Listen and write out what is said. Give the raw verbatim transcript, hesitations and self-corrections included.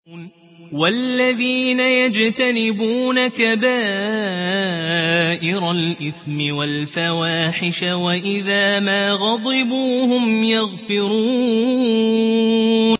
والذين يجتنبون كبائر الإثم والفواحش وإذا ما غضبوا هم يغفرون